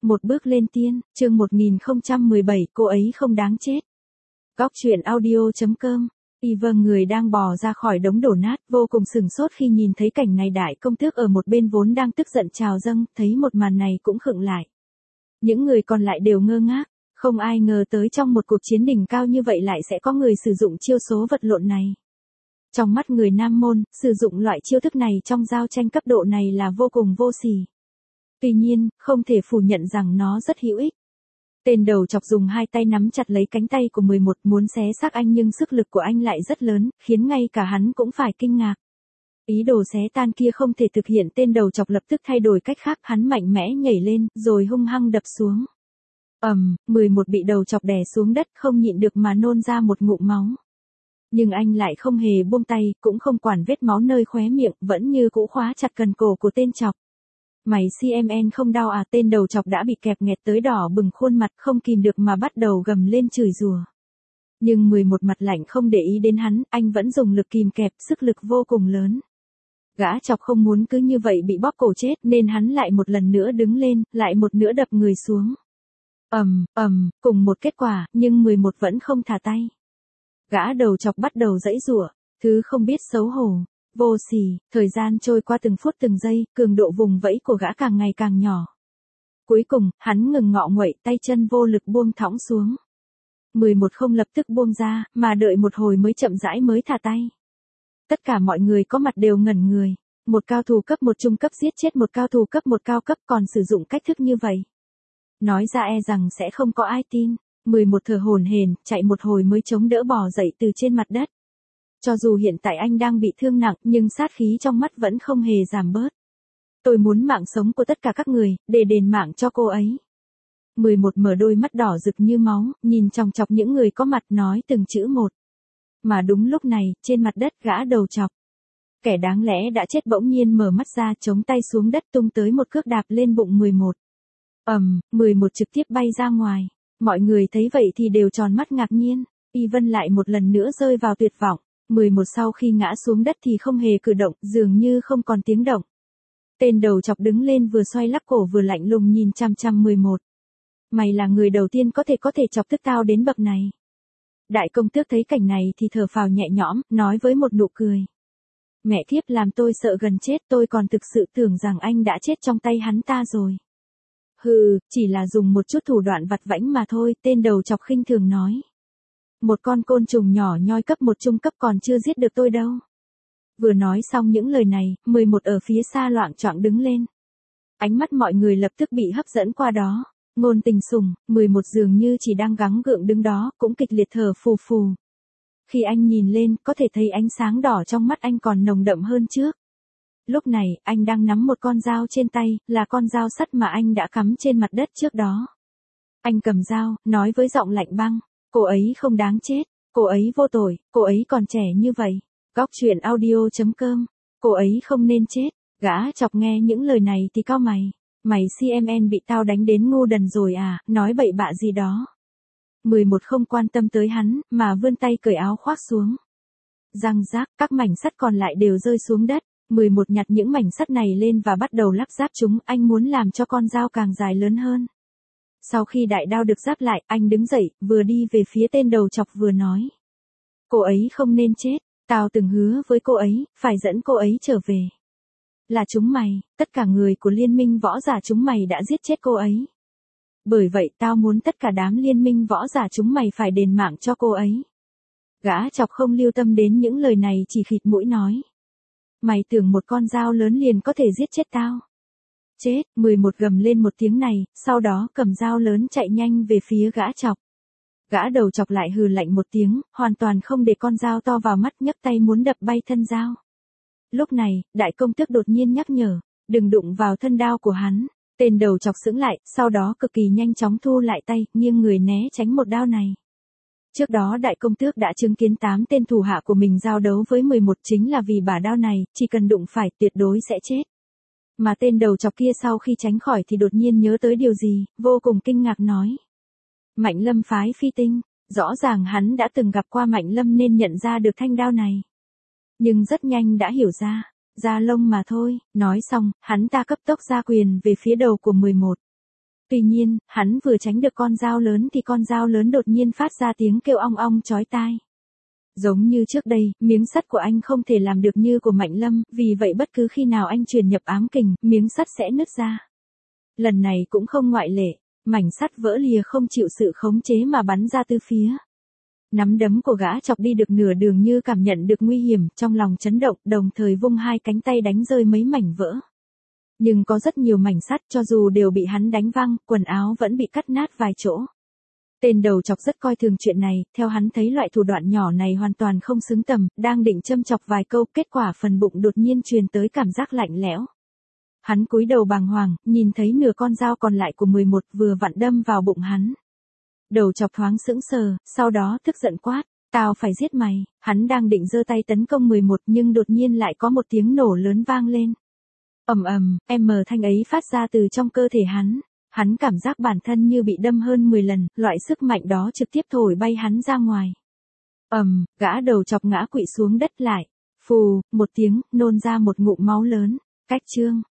Một bước lên tiên, chương 1017, cô ấy không đáng chết. Góc truyện audio.com. Vâng, người đang bò ra khỏi đống đổ nát, vô cùng sửng sốt khi nhìn thấy cảnh này. Đại công tước ở một bên vốn đang tức giận trào dâng, thấy một màn này cũng khựng lại. Những người còn lại đều ngơ ngác, không ai ngờ tới trong một cuộc chiến đỉnh cao như vậy lại sẽ có người sử dụng chiêu số vật lộn này. Trong mắt người Nam Môn, sử dụng loại chiêu thức này trong giao tranh cấp độ này là vô cùng vô sỉ. Tuy nhiên, không thể phủ nhận rằng nó rất hữu ích. Tên đầu chọc dùng hai tay nắm chặt lấy cánh tay của 11 muốn xé xác anh, nhưng sức lực của anh lại rất lớn, khiến ngay cả hắn cũng phải kinh ngạc. Ý đồ xé tan kia không thể thực hiện, tên đầu chọc lập tức thay đổi cách khác, hắn mạnh mẽ nhảy lên, rồi hung hăng đập xuống. 11 bị đầu chọc đè xuống đất, không nhịn được mà nôn ra một ngụm máu. Nhưng anh lại không hề buông tay, cũng không quản vết máu nơi khóe miệng, vẫn như cũ khóa chặt cần cổ của tên chọc. Mày CMN không đau à? Tên đầu chọc đã bị kẹp nghẹt tới đỏ bừng khuôn mặt, không kìm được mà bắt đầu gầm lên chửi rủa. Nhưng 11 mặt lạnh không để ý đến hắn, anh vẫn dùng lực kìm kẹp, sức lực vô cùng lớn. Gã chọc không muốn cứ như vậy bị bóp cổ chết, nên hắn lại một lần nữa đứng lên, lại một nữa đập người xuống. Cùng một kết quả, nhưng 11 vẫn không thả tay. Gã đầu chọc bắt đầu giãy giụa, thứ không biết xấu hổ. Vô sỉ, thời gian trôi qua từng phút từng giây, cường độ vùng vẫy của gã càng ngày càng nhỏ. Cuối cùng, hắn ngừng ngọ nguậy, tay chân vô lực buông thõng xuống. 11 không lập tức buông ra, mà đợi một hồi mới chậm rãi mới thả tay. Tất cả mọi người có mặt đều ngẩn người. Một cao thủ cấp 1 trung cấp giết chết một cao thủ cấp 1 cao cấp, còn sử dụng cách thức như vậy. Nói ra e rằng sẽ không có ai tin. 11 thở hổn hển, chạy một hồi mới chống đỡ bò dậy từ trên mặt đất. Cho dù hiện tại anh đang bị thương nặng, nhưng sát khí trong mắt vẫn không hề giảm bớt. Tôi muốn mạng sống của tất cả các người, để đền mạng cho cô ấy. 11 mở đôi mắt đỏ rực như máu, nhìn chòng chọc những người có mặt, nói từng chữ một. Mà đúng lúc này, trên mặt đất, gã đầu chọc. Kẻ đáng lẽ đã chết bỗng nhiên mở mắt ra, chống tay xuống đất, tung tới một cước đạp lên bụng 11. 11 trực tiếp bay ra ngoài. Mọi người thấy vậy thì đều tròn mắt ngạc nhiên. Vân lại một lần nữa rơi vào tuyệt vọng. 11 sau khi ngã xuống đất thì không hề cử động, dường như không còn tiếng động. Tên đầu chọc đứng lên, vừa xoay lắc cổ vừa lạnh lùng nhìn chằm chằm 11. Mày là người đầu tiên có thể chọc tức tao đến bậc này. Đại công tước thấy cảnh này thì thở phào nhẹ nhõm, nói với một nụ cười. Mẹ kiếp, làm tôi sợ gần chết, tôi còn thực sự tưởng rằng anh đã chết trong tay hắn ta rồi. Hừ, chỉ là dùng một chút thủ đoạn vặt vãnh mà thôi, tên đầu chọc khinh thường nói. Một con côn trùng nhỏ nhoi cấp 1 trung cấp còn chưa giết được tôi đâu. Vừa nói xong những lời này, 11 ở phía xa loạng choạng đứng lên. Ánh mắt mọi người lập tức bị hấp dẫn qua đó. Ngôn Tình Sùng, 11 dường như chỉ đang gắng gượng đứng đó, cũng kịch liệt thở phù phù. Khi anh nhìn lên, có thể thấy ánh sáng đỏ trong mắt anh còn nồng đậm hơn trước. Lúc này, anh đang nắm một con dao trên tay, là con dao sắt mà anh đã cắm trên mặt đất trước đó. Anh cầm dao, nói với giọng lạnh băng. Cô ấy không đáng chết, cô ấy vô tội, cô ấy còn trẻ như vậy. Góc truyện audio.com. Cô ấy không nên chết. Gã chọc nghe những lời này thì cau mày. Mày CMN bị tao đánh đến ngu đần rồi à, nói bậy bạ gì đó. 11 không quan tâm tới hắn, mà vươn tay cởi áo khoác xuống. Răng rác, các mảnh sắt còn lại đều rơi xuống đất. 11 nhặt những mảnh sắt này lên và bắt đầu lắp ráp chúng, anh muốn làm cho con dao càng dài lớn hơn. Sau khi đại đao được ráp lại, anh đứng dậy, vừa đi về phía tên đầu chọc vừa nói. Cô ấy không nên chết, tao từng hứa với cô ấy, phải dẫn cô ấy trở về. Là chúng mày, tất cả người của liên minh võ giả chúng mày đã giết chết cô ấy. Bởi vậy tao muốn tất cả đám liên minh võ giả chúng mày phải đền mạng cho cô ấy. Gã chọc không lưu tâm đến những lời này, chỉ khịt mũi nói. Mày tưởng một con dao lớn liền có thể giết chết tao. Chết, 11 gầm lên một tiếng này, sau đó cầm dao lớn chạy nhanh về phía gã chọc. Gã đầu chọc lại hừ lạnh một tiếng, hoàn toàn không để con dao to vào mắt, nhấc tay muốn đập bay thân dao. Lúc này, đại công tước đột nhiên nhắc nhở, đừng đụng vào thân đao của hắn. Tên đầu chọc sững lại, sau đó cực kỳ nhanh chóng thu lại tay, nghiêng người né tránh một đao này. Trước đó đại công tước đã chứng kiến 8 tên thủ hạ của mình giao đấu với 11, chính là vì bả đao này, chỉ cần đụng phải tuyệt đối sẽ chết. Mà tên đầu chọc kia sau khi tránh khỏi thì đột nhiên nhớ tới điều gì, vô cùng kinh ngạc nói. Mạnh Lâm phái phi tinh, rõ ràng hắn đã từng gặp qua Mạnh Lâm nên nhận ra được thanh đao này. Nhưng rất nhanh đã hiểu ra, da lông mà thôi, nói xong, hắn ta cấp tốc ra quyền về phía đầu của 11. Tuy nhiên, hắn vừa tránh được con dao lớn thì con dao lớn đột nhiên phát ra tiếng kêu ong ong chói tai. Giống như trước đây, miếng sắt của anh không thể làm được như của Mạnh Lâm, vì vậy bất cứ khi nào anh truyền nhập ám kình, miếng sắt sẽ nứt ra. Lần này cũng không ngoại lệ, mảnh sắt vỡ lìa không chịu sự khống chế mà bắn ra tứ phía. Nắm đấm của gã chọc đi được nửa đường như cảm nhận được nguy hiểm, trong lòng chấn động, đồng thời vung hai cánh tay đánh rơi mấy mảnh vỡ. Nhưng có rất nhiều mảnh sắt, cho dù đều bị hắn đánh văng, quần áo vẫn bị cắt nát vài chỗ. Tên đầu chọc rất coi thường chuyện này, theo hắn thấy loại thủ đoạn nhỏ này hoàn toàn không xứng tầm, đang định châm chọc vài câu, kết quả phần bụng đột nhiên truyền tới cảm giác lạnh lẽo. Hắn cúi đầu bàng hoàng, nhìn thấy nửa con dao còn lại của 11 vừa vặn đâm vào bụng hắn. Đầu chọc thoáng sững sờ, sau đó tức giận quát, tao phải giết mày. Hắn đang định giơ tay tấn công 11 nhưng đột nhiên lại có một tiếng nổ lớn vang lên. Ầm ầm, thanh ấy phát ra từ trong cơ thể hắn. Hắn cảm giác bản thân như bị đâm hơn 10 lần, loại sức mạnh đó trực tiếp thổi bay hắn ra ngoài. Gã đầu chọc ngã quỵ xuống đất lại. Phù, một tiếng, nôn ra một ngụm máu lớn. Cách chương.